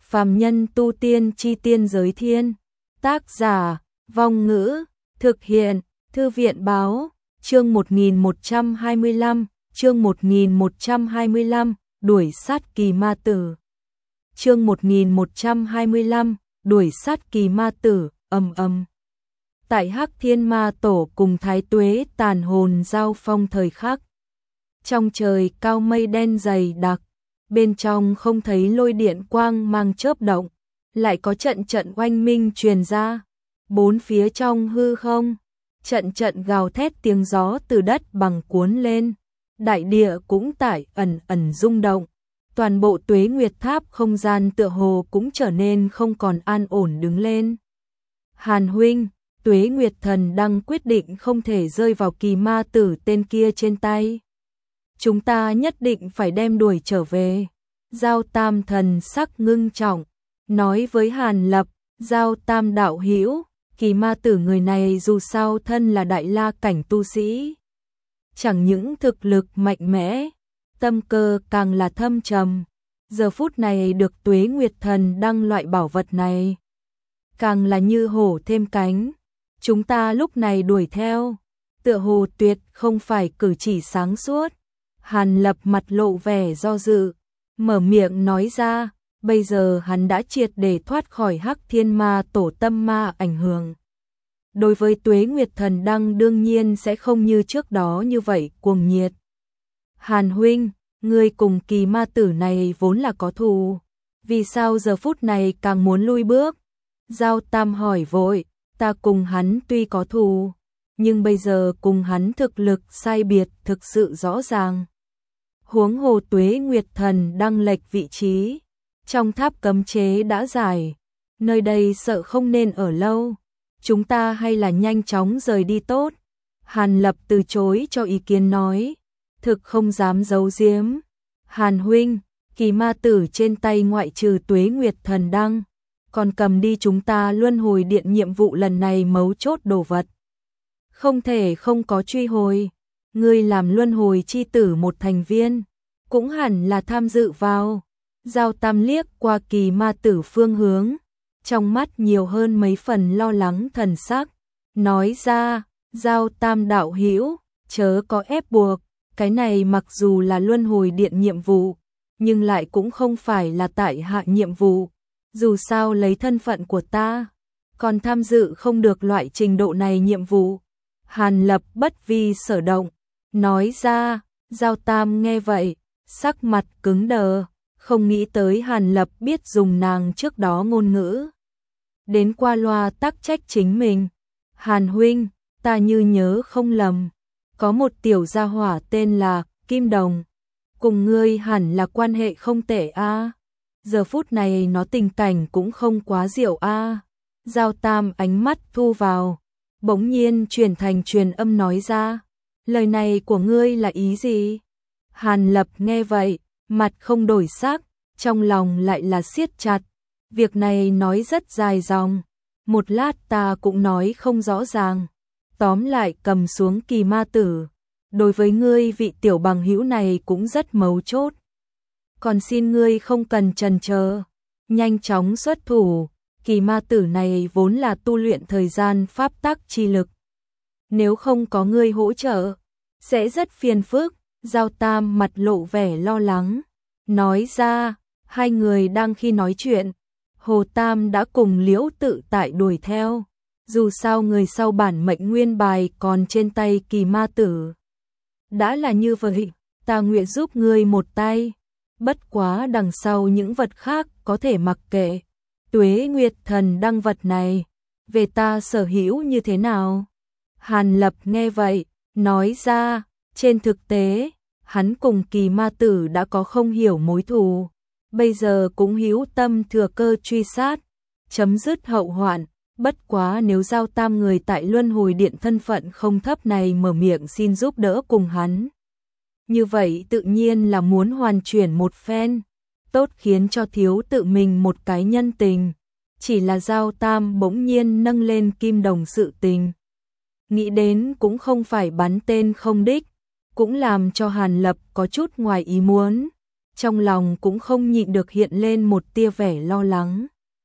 Phàm nhân tu tiên chi tiên giới thiên. Tác giả, Vong Ngữ, thực hiện, Thư viện báo, chương 1125, chương 1125, đuổi sát kỳ ma tử. Chương 1125, đuổi sát kỳ ma tử, ầm ầm. Tại Hắc Thiên Ma Tổ cùng Thái Tuế tàn hồn giao phong thời khắc. Trong trời cao mây đen dày đặc, bên trong không thấy lôi điện quang mang chớp động, lại có trận trận oanh minh truyền ra. Bốn phía trong hư không, trận trận gào thét tiếng gió từ đất bằng cuốn lên, đại địa cũng tải ẩn ẩn rung động. Toàn bộ Tuế Nguyệt Tháp không gian tựa hồ cũng trở nên không còn an ổn đứng lên. Hàn huynh, Tuế Nguyệt Thần Đăng quyết định không thể rơi vào kỳ ma tử tên kia trên tay. Chúng ta nhất định phải đem đuổi trở về. Giao Tam thần sắc ngưng trọng, nói với Hàn Lập, Giao Tam đạo hữu, kỳ ma tử người này dù sao thân là đại la cảnh tu sĩ. Chẳng những thực lực mạnh mẽ, tâm cơ càng là thâm trầm. Giờ phút này được Tuế Nguyệt Thần Đăng loại bảo vật này, càng là như hổ thêm cánh. Chúng ta lúc này đuổi theo, tựa hồ tuyệt không phải cử chỉ sáng suốt. Hàn Lập mặt lộ vẻ do dự, mở miệng nói ra, bây giờ hắn đã triệt để thoát khỏi Hắc Thiên Ma Tổ tâm ma ảnh hưởng. Đối với Tuế Nguyệt Thần Đăng đương nhiên sẽ không như trước đó như vậy cuồng nhiệt. Hàn huynh, ngươi cùng kỳ ma tử này vốn là có thù, vì sao giờ phút này càng muốn lui bước? Giao Tam hỏi vội, ta cùng hắn tuy có thù, nhưng bây giờ cùng hắn thực lực sai biệt thực sự rõ ràng. Huống hồ Tuế Nguyệt Thần Đăng lệch vị trí, trong tháp cấm chế đã giải, nơi đây sợ không nên ở lâu, chúng ta hay là nhanh chóng rời đi tốt. Hàn Lập từ chối cho ý kiến nói, thực không dám giấu giếm. Hàn huynh, kỳ ma tử trên tay ngoại trừ Tuế Nguyệt Thần Đăng, còn cầm đi chúng ta luân hồi điện nhiệm vụ lần này mấu chốt đồ vật. Không thể không có truy hồi, ngươi làm luân hồi chi tử một thành viên, cũng hẳn là tham dự vào. Giao Tam liếc qua kỳ ma tử phương hướng, trong mắt nhiều hơn mấy phần lo lắng thần sắc, nói ra, Giao Tam đạo hữu, chớ có ép buộc, cái này mặc dù là luân hồi điện nhiệm vụ, nhưng lại cũng không phải là tại hạ nhiệm vụ, dù sao lấy thân phận của ta, còn tham dự không được loại trình độ này nhiệm vụ. Hàn Lập bất vi sở động, nói ra, Giao Tam nghe vậy, sắc mặt cứng đờ, không nghĩ tới Hàn Lập biết dùng nàng trước đó ngôn ngữ. Đến qua loa tắc trách chính mình. Hàn huynh, ta như nhớ không lầm, có một tiểu gia hỏa tên là Kim Đồng, cùng ngươi hẳn là quan hệ không tệ a. Giờ phút này nó tình cảnh cũng không quá diệu a. Giao Tam ánh mắt thu vào, bỗng nhiên chuyển thành truyền âm nói ra, lời này của ngươi là ý gì? Hàn Lập nghe vậy, mặt không đổi sắc, trong lòng lại là siết chặt. Việc này nói rất dài dòng, một lát ta cũng nói không rõ ràng. Tóm lại cầm xuống kỳ ma tử, đối với ngươi vị tiểu bằng hữu này cũng rất mấu chốt. Còn xin ngươi không cần chần chờ, nhanh chóng xuất thủ, kỳ ma tử này vốn là tu luyện thời gian pháp tắc chi lực. Nếu không có ngươi hỗ trợ, sẽ rất phiền phức. Giao Tam mặt lộ vẻ lo lắng, nói ra, hai người đang khi nói chuyện, Hồ Tam đã cùng Liễu Tự Tại đuổi theo, dù sao người sau bản mệnh nguyên bài còn trên tay kỳ ma tử. Đã là như vậy, ta nguyện giúp ngươi một tay, bất quá đằng sau những vật khác có thể mặc kệ. Tuế Nguyệt Thần Đăng vật này, về ta sở hữu như thế nào? Hàn Lập nghe vậy, nói ra, trên thực tế, hắn cùng kỳ ma tử đã có không hiểu mối thù, bây giờ cũng hữu tâm thừa cơ truy sát, chấm dứt hậu hoạn. Bất quá nếu Giao Tam người tại luân hồi điện thân phận không thấp này mở miệng xin giúp đỡ cùng hắn, như vậy tự nhiên là muốn hoàn chuyển một phen, tốt khiến cho thiếu tự mình một cái nhân tình. Chỉ là Giao Tam bỗng nhiên nâng lên Kim Đồng sự tình, nghĩ đến cũng không phải bắn tên không đích, cũng làm cho Hàn Lập có chút ngoài ý muốn. trong lòng cũng không nhịn được hiện lên một tia vẻ lo lắng.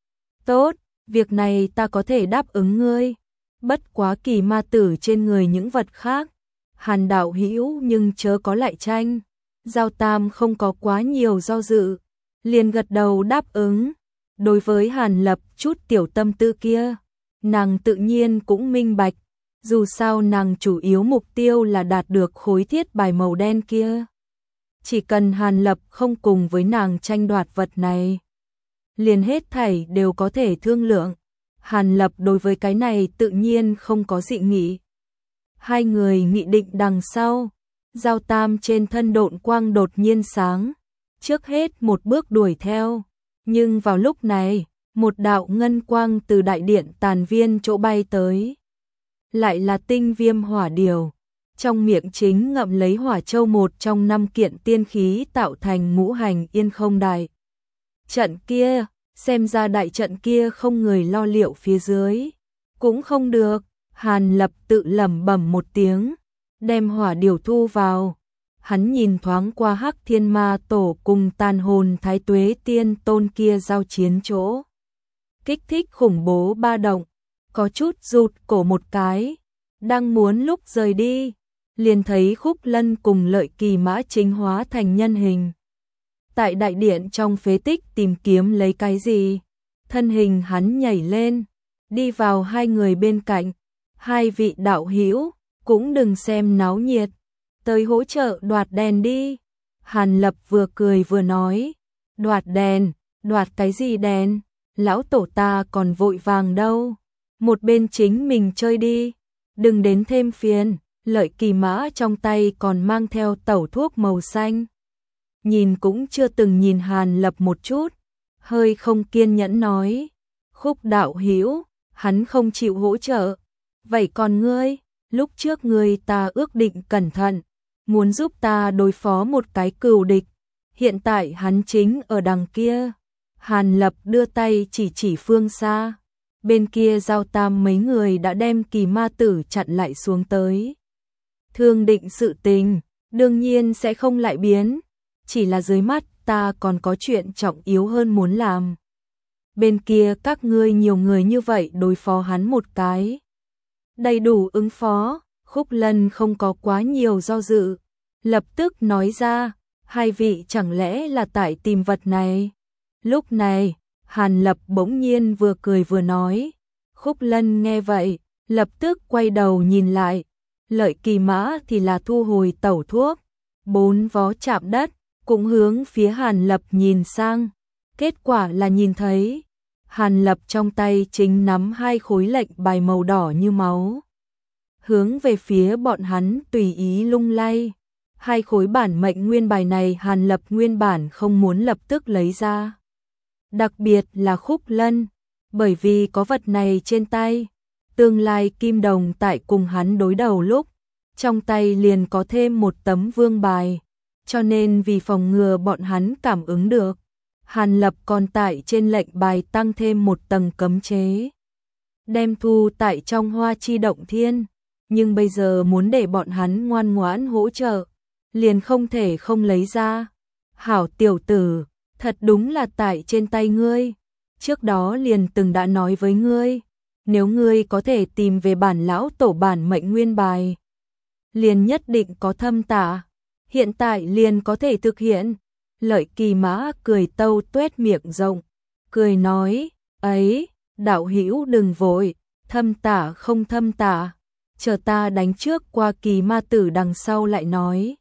Tốt, việc này ta có thể đáp ứng ngươi. Bất quá kỳ ma tử trên người những vật khác, Hàn đạo hữu nhưng chớ có lại tranh. Giao Tam không có quá nhiều do dự, liền gật đầu đáp ứng. Đối với Hàn Lập chút tiểu tâm tư kia, nàng tự nhiên cũng minh bạch, dù sao nàng chủ yếu mục tiêu là đạt được khối thiết bài màu đen kia. Chỉ cần Hàn Lập không cùng với nàng tranh đoạt vật này, liền hết thảy đều có thể thương lượng. Hàn Lập đối với cái này tự nhiên không có dị nghị. Hai người nghị định đằng sau, Giao Tam trên thân độn quang đột nhiên sáng, trước hết một bước đuổi theo, nhưng vào lúc này, một đạo ngân quang từ đại điện tàn viên chỗ bay tới. Lại là tinh viêm hỏa điều, trong miệng chính ngậm lấy hỏa châu, một trong 5 kiện tiên khí tạo thành ngũ hành yên không đại trận kia. Xem ra đại trận kia không người lo liệu phía dưới cũng không được. Hàn Lập tự lẩm bẩm một tiếng, đem hỏa điều thu vào. Hắn nhìn thoáng qua Hắc Thiên Ma Tổ cùng tàn hồn Thái Tuế Tiên Tôn kia giao chiến chỗ, kích thích khủng bố ba động, có chút rụt cổ một cái, đang muốn lúc rời đi, liền thấy Khúc Lân cùng Lợi Kỳ Mã chính hóa thành nhân hình. Tại đại điện trong phế tích tìm kiếm lấy cái gì, thân hình hắn nhảy lên, đi vào hai người bên cạnh. Hai vị đạo hữu cũng đừng xem náo nhiệt, tới hỗ trợ đoạt đèn đi. Hàn Lập vừa cười vừa nói, đoạt đèn, đoạt cái gì đèn, lão tổ ta còn vội vàng đâu, một bên chính mình chơi đi, đừng đến thêm phiền. Lợi Kỳ Mã trong tay còn mang theo tẩu thuốc màu xanh, nhìn cũng chưa từng nhìn Hàn Lập một chút, hơi không kiên nhẫn nói, Khúc đạo hữu, hắn không chịu hỗ trợ, vậy còn ngươi, lúc trước ngươi ta ước định cẩn thận, muốn giúp ta đối phó một cái cừu địch, hiện tại hắn chính ở đằng kia. Hàn Lập đưa tay chỉ chỉ phương xa, bên kia Giao Tam mấy người đã đem kỳ ma tử chặn lại xuống tới. Thương định sự tình, đương nhiên sẽ không lại biến, chỉ là dưới mắt ta còn có chuyện trọng yếu hơn muốn làm. Bên kia các ngươi nhiều người như vậy đối phó hắn một cái, đầy đủ ứng phó. Khúc Lân không có quá nhiều do dự, lập tức nói ra, hai vị chẳng lẽ là tại tìm vật này. Lúc này, Hàn Lập bỗng nhiên vừa cười vừa nói. Khúc Lân nghe vậy, lập tức quay đầu nhìn lại. Lợi Kỳ Mã thì là thu hồi tẩu thuốc, 4 vó chạm đất, cũng hướng phía Hàn Lập nhìn sang. Kết quả là nhìn thấy Hàn Lập trong tay chính nắm 2 khối lệnh bài màu đỏ như máu, hướng về phía bọn hắn tùy ý lung lay. 2 khối bản mệnh nguyên bài này Hàn Lập nguyên bản không muốn lập tức lấy ra, đặc biệt là Khúc Lân, bởi vì có vật này trên tay, tương lai kim đồng tại cùng hắn đối đầu lúc, trong tay liền có thêm một tấm vương bài, cho nên vì phòng ngừa bọn hắn cảm ứng được, Hàn Lập còn tại trên lệnh bài tăng thêm một tầng cấm chế, đem thu tại trong Hoa Chi Động Thiên, nhưng bây giờ muốn để bọn hắn ngoan ngoãn hỗ trợ, liền không thể không lấy ra. Hảo tiểu tử, thật đúng là tại trên tay ngươi, trước đó liền từng đã nói với ngươi, nếu ngươi có thể tìm về bản lão tổ bản mệnh nguyên bài, liền nhất định có thâm tạ, hiện tại liền có thể thực hiện. Lợi Kỳ Mã cười tâu tuét miệng rộng, cười nói, ấy, đạo hữu đừng vội, thâm tạ không thâm tạ, chờ ta đánh trước qua kỳ ma tử đằng sau lại nói.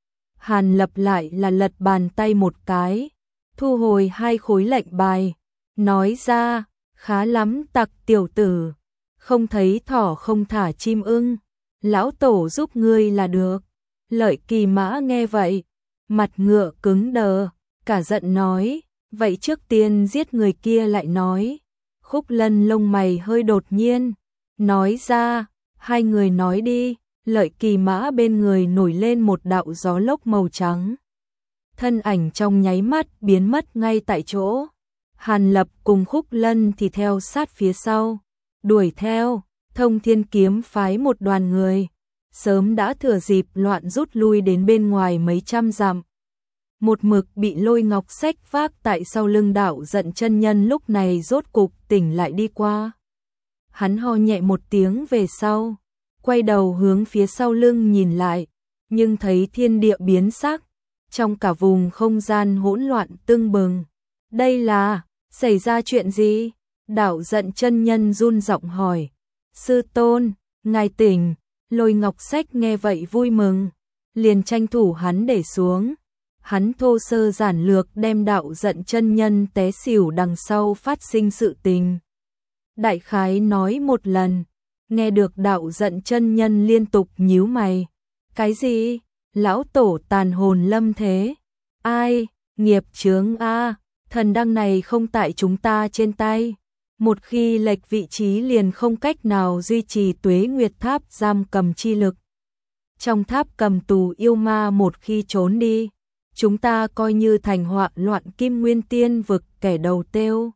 Hàn Lập lại là lật bàn tay một cái, thu hồi 2 khối lệnh bài, nói ra, khá lắm tặc tiểu tử, không thấy thỏ không thả chim ưng, lão tổ giúp ngươi là được. Lợi Kỳ Mã nghe vậy, mặt ngựa cứng đờ, cả giận nói, vậy trước tiên giết người kia lại nói. Khúc Lân lông mày hơi đột nhiên, nói ra, hai người nói đi. Lợi Kỳ Mã bên người nổi lên một đạo gió lốc màu trắng, thân ảnh trong nháy mắt biến mất ngay tại chỗ. Hàn Lập cùng Khúc Lân thì theo sát phía sau, đuổi theo. Thông Thiên Kiếm phái một đoàn người, sớm đã thừa dịp loạn rút lui đến bên ngoài mấy trăm dặm. một mực bị Lôi Ngọc Sách vác tại sau lưng Đạo Giận chân nhân lúc này rốt cục tỉnh lại đi qua. Hắn ho nhẹ một tiếng về sau, quay đầu hướng phía sau lưng nhìn lại, nhưng thấy thiên địa biến sắc, trong cả vùng không gian hỗn loạn tưng bừng. Đây là, xảy ra chuyện gì? Đạo Giận chân nhân run giọng hỏi. Sư tôn, ngài tỉnh. Lôi Ngọc Sách nghe vậy vui mừng, liền tranh thủ hắn để xuống. Hắn thô sơ giản lược đem Đạo Giận chân nhân té xỉu đằng sau phát sinh sự tình. Đại khái nói một lần, nghe được Đạo Giận chân nhân liên tục nhíu mày. Cái gì? Lão tổ tàn hồn lâm thế? Ai? Nghiệp chướng a, thần đăng này không tại chúng ta trên tay. Một khi lệch vị trí liền không cách nào duy trì Tuế Nguyệt Tháp giam cầm chi lực. Trong tháp cầm tù yêu ma một khi trốn đi, chúng ta coi như thành họa loạn Kim Nguyên Tiên vực kẻ đầu tiêu.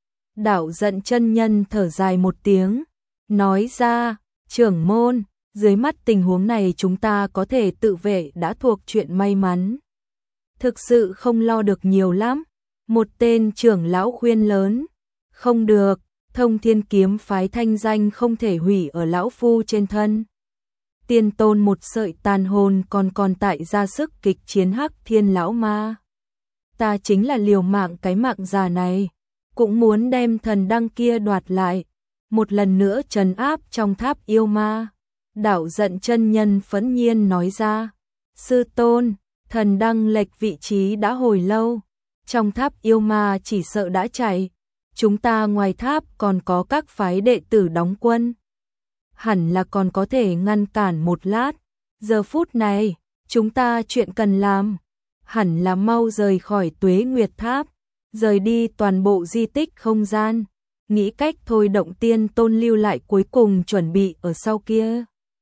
Đạo Giận chân nhân thở dài một tiếng, nói ra, trưởng môn, dưới mắt tình huống này chúng ta có thể tự vệ đã thuộc chuyện may mắn. Thực sự không lo được nhiều lắm. Một tên trưởng lão khuyên lớn, không được, Thông Thiên kiếm phái thanh danh không thể hủy ở lão phu trên thân. Tiên tôn một sợi tàn hồn còn tại ra sức kịch chiến hắc thiên lão ma. Ta chính là liều mạng cái mạng già này, cũng muốn đem thần đăng kia đoạt lại, một lần nữa trấn áp trong tháp yêu ma. Đạo Giận chân nhân phẫn nhiên nói ra, sư tôn, thần đăng lệch vị trí đã hồi lâu, trong tháp yêu ma chỉ sợ đã chạy, chúng ta ngoài tháp còn có các phái đệ tử đóng quân. Hẳn là còn có thể ngăn cản một lát, giờ phút này, chúng ta chuyện cần làm, hẳn là mau rời khỏi Tuế Nguyệt Tháp, rời đi toàn bộ di tích không gian, nghĩ cách thôi động tiên tôn lưu lại cuối cùng chuẩn bị ở sau kia.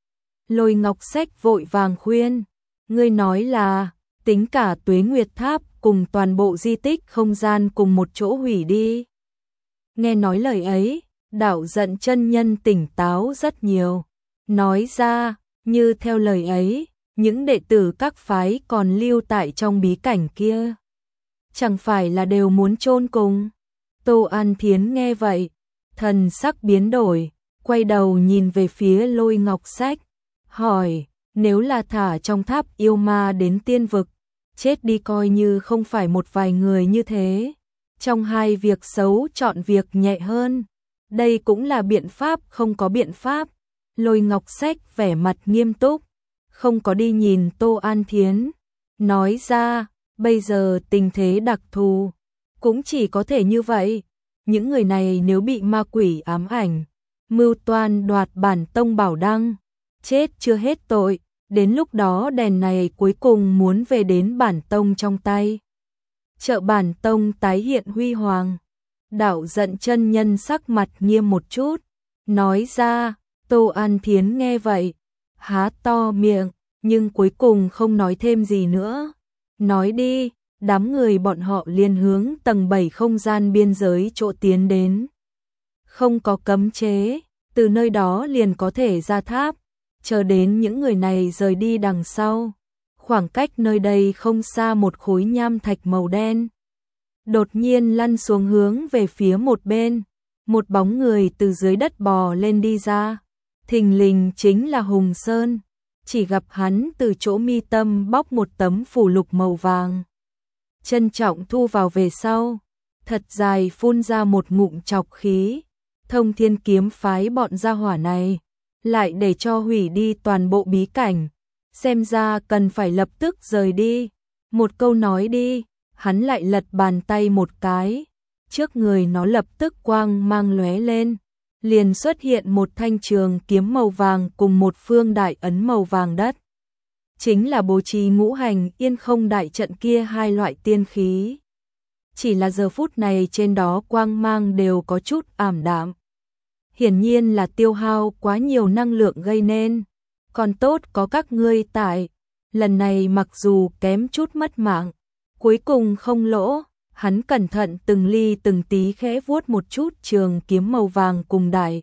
Lôi Ngọc Sách vội vàng khuyên, ngươi nói là, tính cả Tuế Nguyệt Tháp cùng toàn bộ di tích không gian cùng một chỗ hủy đi. Nghe nói lời ấy, Đạo Giận chân nhân tỉnh táo rất nhiều, nói ra, như theo lời ấy, những đệ tử các phái còn lưu tại trong bí cảnh kia, chẳng phải là đều muốn chôn cùng. Tô An Thiến nghe vậy, thần sắc biến đổi, quay đầu nhìn về phía Lôi Ngọc Sách, hỏi, nếu là thả trong tháp yêu ma đến tiên vực, chết đi coi như không phải một vài người như thế. Trong hai việc xấu chọn việc nhẹ hơn. Đây cũng là biện pháp không có biện pháp. Lôi Ngọc Sách vẻ mặt nghiêm túc, không có đi nhìn Tô An Thiến. Nói ra, bây giờ tình thế đặc thù, cũng chỉ có thể như vậy. Những người này nếu bị ma quỷ ám ảnh, mưu toan đoạt bản tông bảo đăng, chết chưa hết tội, đến lúc đó đèn này cuối cùng muốn về đến bản tông trong tay. Trợ bản tông tái hiện huy hoàng. Đạo Giận chân nhân sắc mặt nghiêm một chút, nói ra. Tô An Thiến nghe vậy, há to miệng, nhưng cuối cùng không nói thêm gì nữa. Nói đi, đám người bọn họ liền hướng tầng 7 không gian biên giới chỗ tiến đến. Không có cấm chế, từ nơi đó liền có thể ra tháp, chờ đến những người này rời đi đằng sau. Khoảng cách nơi đây không xa một khối nham thạch màu đen. Đột nhiên lăn xuống hướng về phía một bên, một bóng người từ dưới đất bò lên đi ra. Thình lình chính là Hùng Sơn, chỉ gặp hắn từ chỗ mi tâm bóc một tấm phù lục màu vàng. Trân trọng thu vào về sau, thật dài phun ra một ngụm trọc khí. Thông Thiên kiếm phái bọn gia hỏa này, lại để cho hủy đi toàn bộ bí cảnh. Xem ra cần phải lập tức rời đi. Một câu nói đi, hắn lại lật bàn tay một cái. Trước người nó lập tức quang mang lóe lên, liền xuất hiện một thanh trường kiếm màu vàng cùng một phương đại ấn màu vàng đất. Chính là bố trí ngũ hành yên không đại trận kia hai loại tiên khí. Chỉ là giờ phút này trên đó quang mang đều có chút ảm đạm. Hiển nhiên là tiêu hao quá nhiều năng lượng gây nên. Còn tốt có các ngươi tại, lần này mặc dù kém chút mất mạng, cuối cùng không lỗ. Hắn cẩn thận từng ly từng tí khẽ vuốt một chút trường kiếm màu vàng cùng đại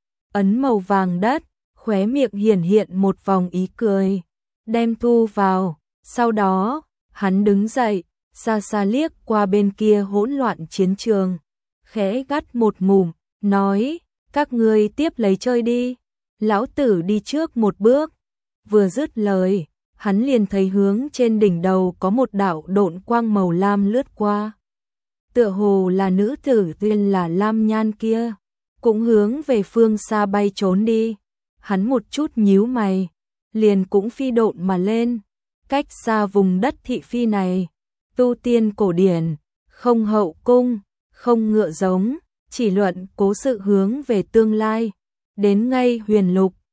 ấn màu vàng đất, khóe miệng hiển hiện một vòng ý cười, đem thu vào. Sau đó, Hắn đứng dậy, xa xa liếc qua bên kia hỗn loạn chiến trường, khẽ gắt một mồm, nói, các ngươi tiếp lấy chơi đi, lão tử đi trước một bước. Vừa dứt lời, hắn liền thấy hướng trên đỉnh đầu có một đạo độn quang màu lam lướt qua. Tựa hồ là nữ tử tên là Lam Nhan kia, cũng hướng về phương xa bay trốn đi. Hắn một chút nhíu mày, liền cũng phi độn mà lên, cách xa vùng đất thị phi này. Tu tiên cổ điển, không hậu cung, không ngựa giống, chỉ luận cố sự hướng về tương lai. Đến ngay huyền lục,